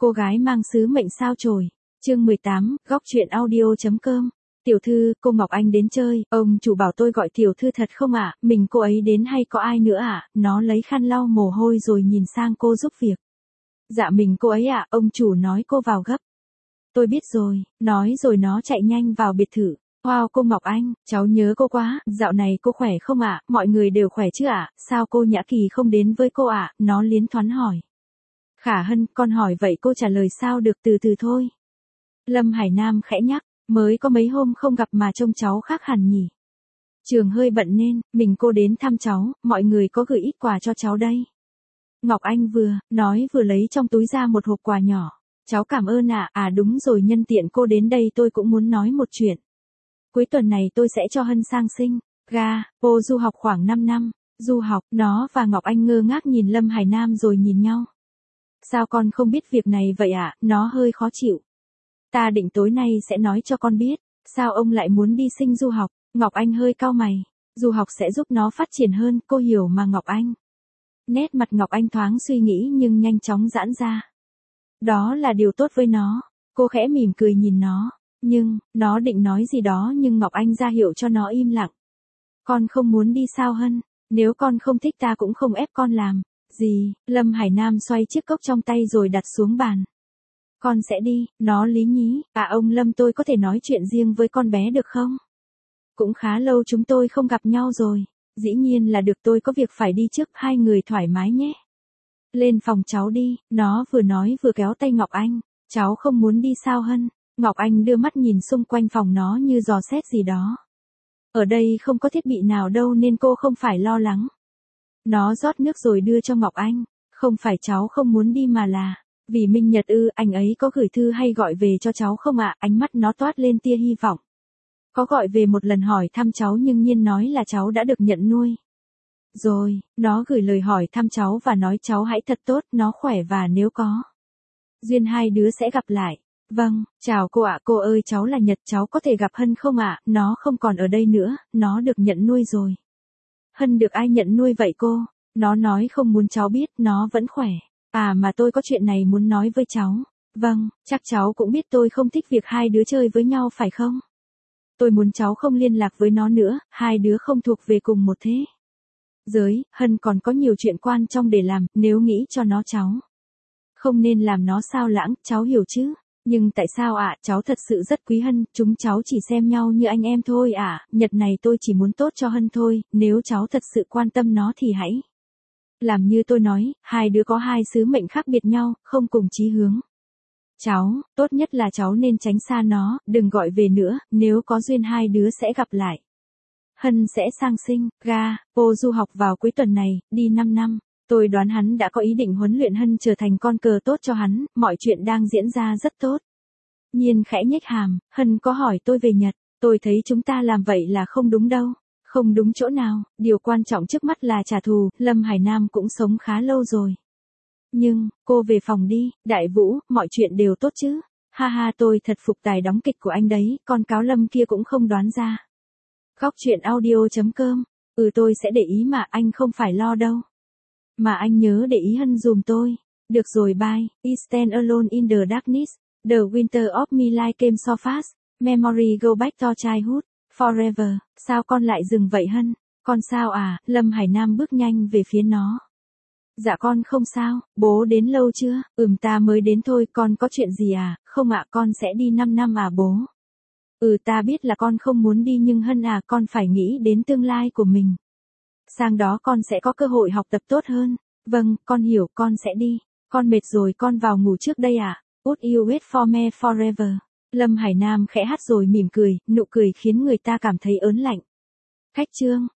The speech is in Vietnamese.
Cô gái mang sứ mệnh sao chổi. Chương 18, góc truyện audio.com. Tiểu thư, cô Ngọc Anh đến chơi, ông chủ bảo tôi gọi tiểu thư thật không ạ, mình cô ấy đến hay có ai nữa ạ, nó lấy khăn lau mồ hôi rồi nhìn sang cô giúp việc. Dạ mình cô ấy ạ, ông chủ nói cô vào gấp. Tôi biết rồi, nói rồi nó chạy nhanh vào biệt thự. Wow cô Ngọc Anh, cháu nhớ cô quá, dạo này cô khỏe không ạ, mọi người đều khỏe chứ ạ, sao cô Nhã Kỳ không đến với cô ạ, nó liến thoáng hỏi. Khả Hân, con hỏi vậy cô trả lời sao được, từ từ thôi. Lâm Hải Nam khẽ nhắc, mới có mấy hôm không gặp mà trông cháu khác hẳn nhỉ. Trường hơi bận nên, mình cô đến thăm cháu, mọi người có gửi ít quà cho cháu đây. Ngọc Anh vừa nói vừa lấy trong túi ra một hộp quà nhỏ. Cháu cảm ơn ạ, đúng rồi nhân tiện cô đến đây tôi cũng muốn nói một chuyện. Cuối tuần này tôi sẽ cho Hân sang Singapore du học khoảng 5 năm. Du học, nó và Ngọc Anh ngơ ngác nhìn Lâm Hải Nam rồi nhìn nhau. Sao con không biết việc này vậy ạ, nó hơi khó chịu. Ta định tối nay sẽ nói cho con biết, sao ông lại muốn đi du học, Ngọc Anh hơi cau mày. Du học sẽ giúp nó phát triển hơn, cô hiểu mà Ngọc Anh. Nét mặt Ngọc Anh thoáng suy nghĩ nhưng nhanh chóng giãn ra. Đó là điều tốt với nó, cô khẽ mỉm cười nhìn nó, nhưng, nó định nói gì đó nhưng Ngọc Anh ra hiệu cho nó im lặng. Con không muốn đi sao Hân, nếu con không thích ta cũng không ép con làm. Gì, Lâm Hải Nam xoay chiếc cốc trong tay rồi đặt xuống bàn. Con sẽ đi, nó lý nhí, ông Lâm tôi có thể nói chuyện riêng với con bé được không? Cũng khá lâu chúng tôi không gặp nhau rồi, dĩ nhiên là được tôi có việc phải đi trước, hai người thoải mái nhé. Lên phòng cháu đi, nó vừa nói vừa kéo tay Ngọc Anh, cháu không muốn đi sao Hân? Ngọc Anh đưa mắt nhìn xung quanh phòng nó như dò xét gì đó. Ở đây không có thiết bị nào đâu nên cô không phải lo lắng. Nó rót nước rồi đưa cho Ngọc Anh, không phải cháu không muốn đi mà là, vì Minh Nhật anh ấy có gửi thư hay gọi về cho cháu không ạ, ánh mắt nó toát lên tia hy vọng. Có gọi về một lần hỏi thăm cháu nhưng nhiên nói là cháu đã được nhận nuôi. Rồi, nó gửi lời hỏi thăm cháu và nói cháu hãy thật tốt, nó khỏe và nếu có duyên hai đứa sẽ gặp lại. Vâng, chào cô ạ, cô ơi cháu là Nhật, cháu có thể gặp Hân không ạ, nó không còn ở đây nữa, nó được nhận nuôi rồi. Hân được ai nhận nuôi vậy cô? Nó nói không muốn cháu biết, nó vẫn khỏe. Mà tôi có chuyện này muốn nói với cháu. Vâng, chắc cháu cũng biết tôi không thích việc hai đứa chơi với nhau phải không? Tôi muốn cháu không liên lạc với nó nữa, hai đứa không thuộc về cùng một thế giới, Hân còn có nhiều chuyện quan trọng để làm, nếu nghĩ cho nó cháu không nên làm nó sao lãng, cháu hiểu chứ? Nhưng tại sao ạ, cháu thật sự rất quý Hân, chúng cháu chỉ xem nhau như anh em thôi ạ, Nhật này tôi chỉ muốn tốt cho Hân thôi, nếu cháu thật sự quan tâm nó thì hãy làm như tôi nói, hai đứa có hai sứ mệnh khác biệt nhau, không cùng chí hướng. Cháu, tốt nhất là cháu nên tránh xa nó, đừng gọi về nữa, nếu có duyên hai đứa sẽ gặp lại. Hân sẽ sang Singapore du học vào cuối tuần này, đi 5 năm. Tôi đoán hắn đã có ý định huấn luyện Hân trở thành con cờ tốt cho hắn, mọi chuyện đang diễn ra rất tốt. Nhiên khẽ nhếch hàm, Hân có hỏi tôi về Nhật, tôi thấy chúng ta làm vậy là không đúng đâu. Không đúng chỗ nào, điều quan trọng trước mắt là trả thù, Lâm Hải Nam cũng sống khá lâu rồi. Nhưng, cô về phòng đi, Đại Vũ, mọi chuyện đều tốt chứ. Ha ha tôi thật phục tài đóng kịch của anh đấy, con cáo Lâm kia cũng không đoán ra. Góc truyện audio.com, tôi sẽ để ý mà anh không phải lo đâu. Mà anh nhớ để ý Hân dùm tôi. Được rồi bye, I stand alone in the darkness, the winter of my life came so fast, memory go back to childhood, forever, sao con lại dừng vậy Hân? Con sao Lâm Hải Nam bước nhanh về phía nó. Dạ con không sao, bố đến lâu chưa? Ta mới đến thôi, con có chuyện gì Không con sẽ đi 5 năm bố. Ta biết là con không muốn đi nhưng Hân con phải nghĩ đến tương lai của mình. Sang đó con sẽ có cơ hội học tập tốt hơn. Vâng, con hiểu, con sẽ đi. Con mệt rồi, con vào ngủ trước đây Would you wait for me forever? Lâm Hải Nam khẽ hát rồi mỉm cười, nụ cười khiến người ta cảm thấy ớn lạnh. Khách trương.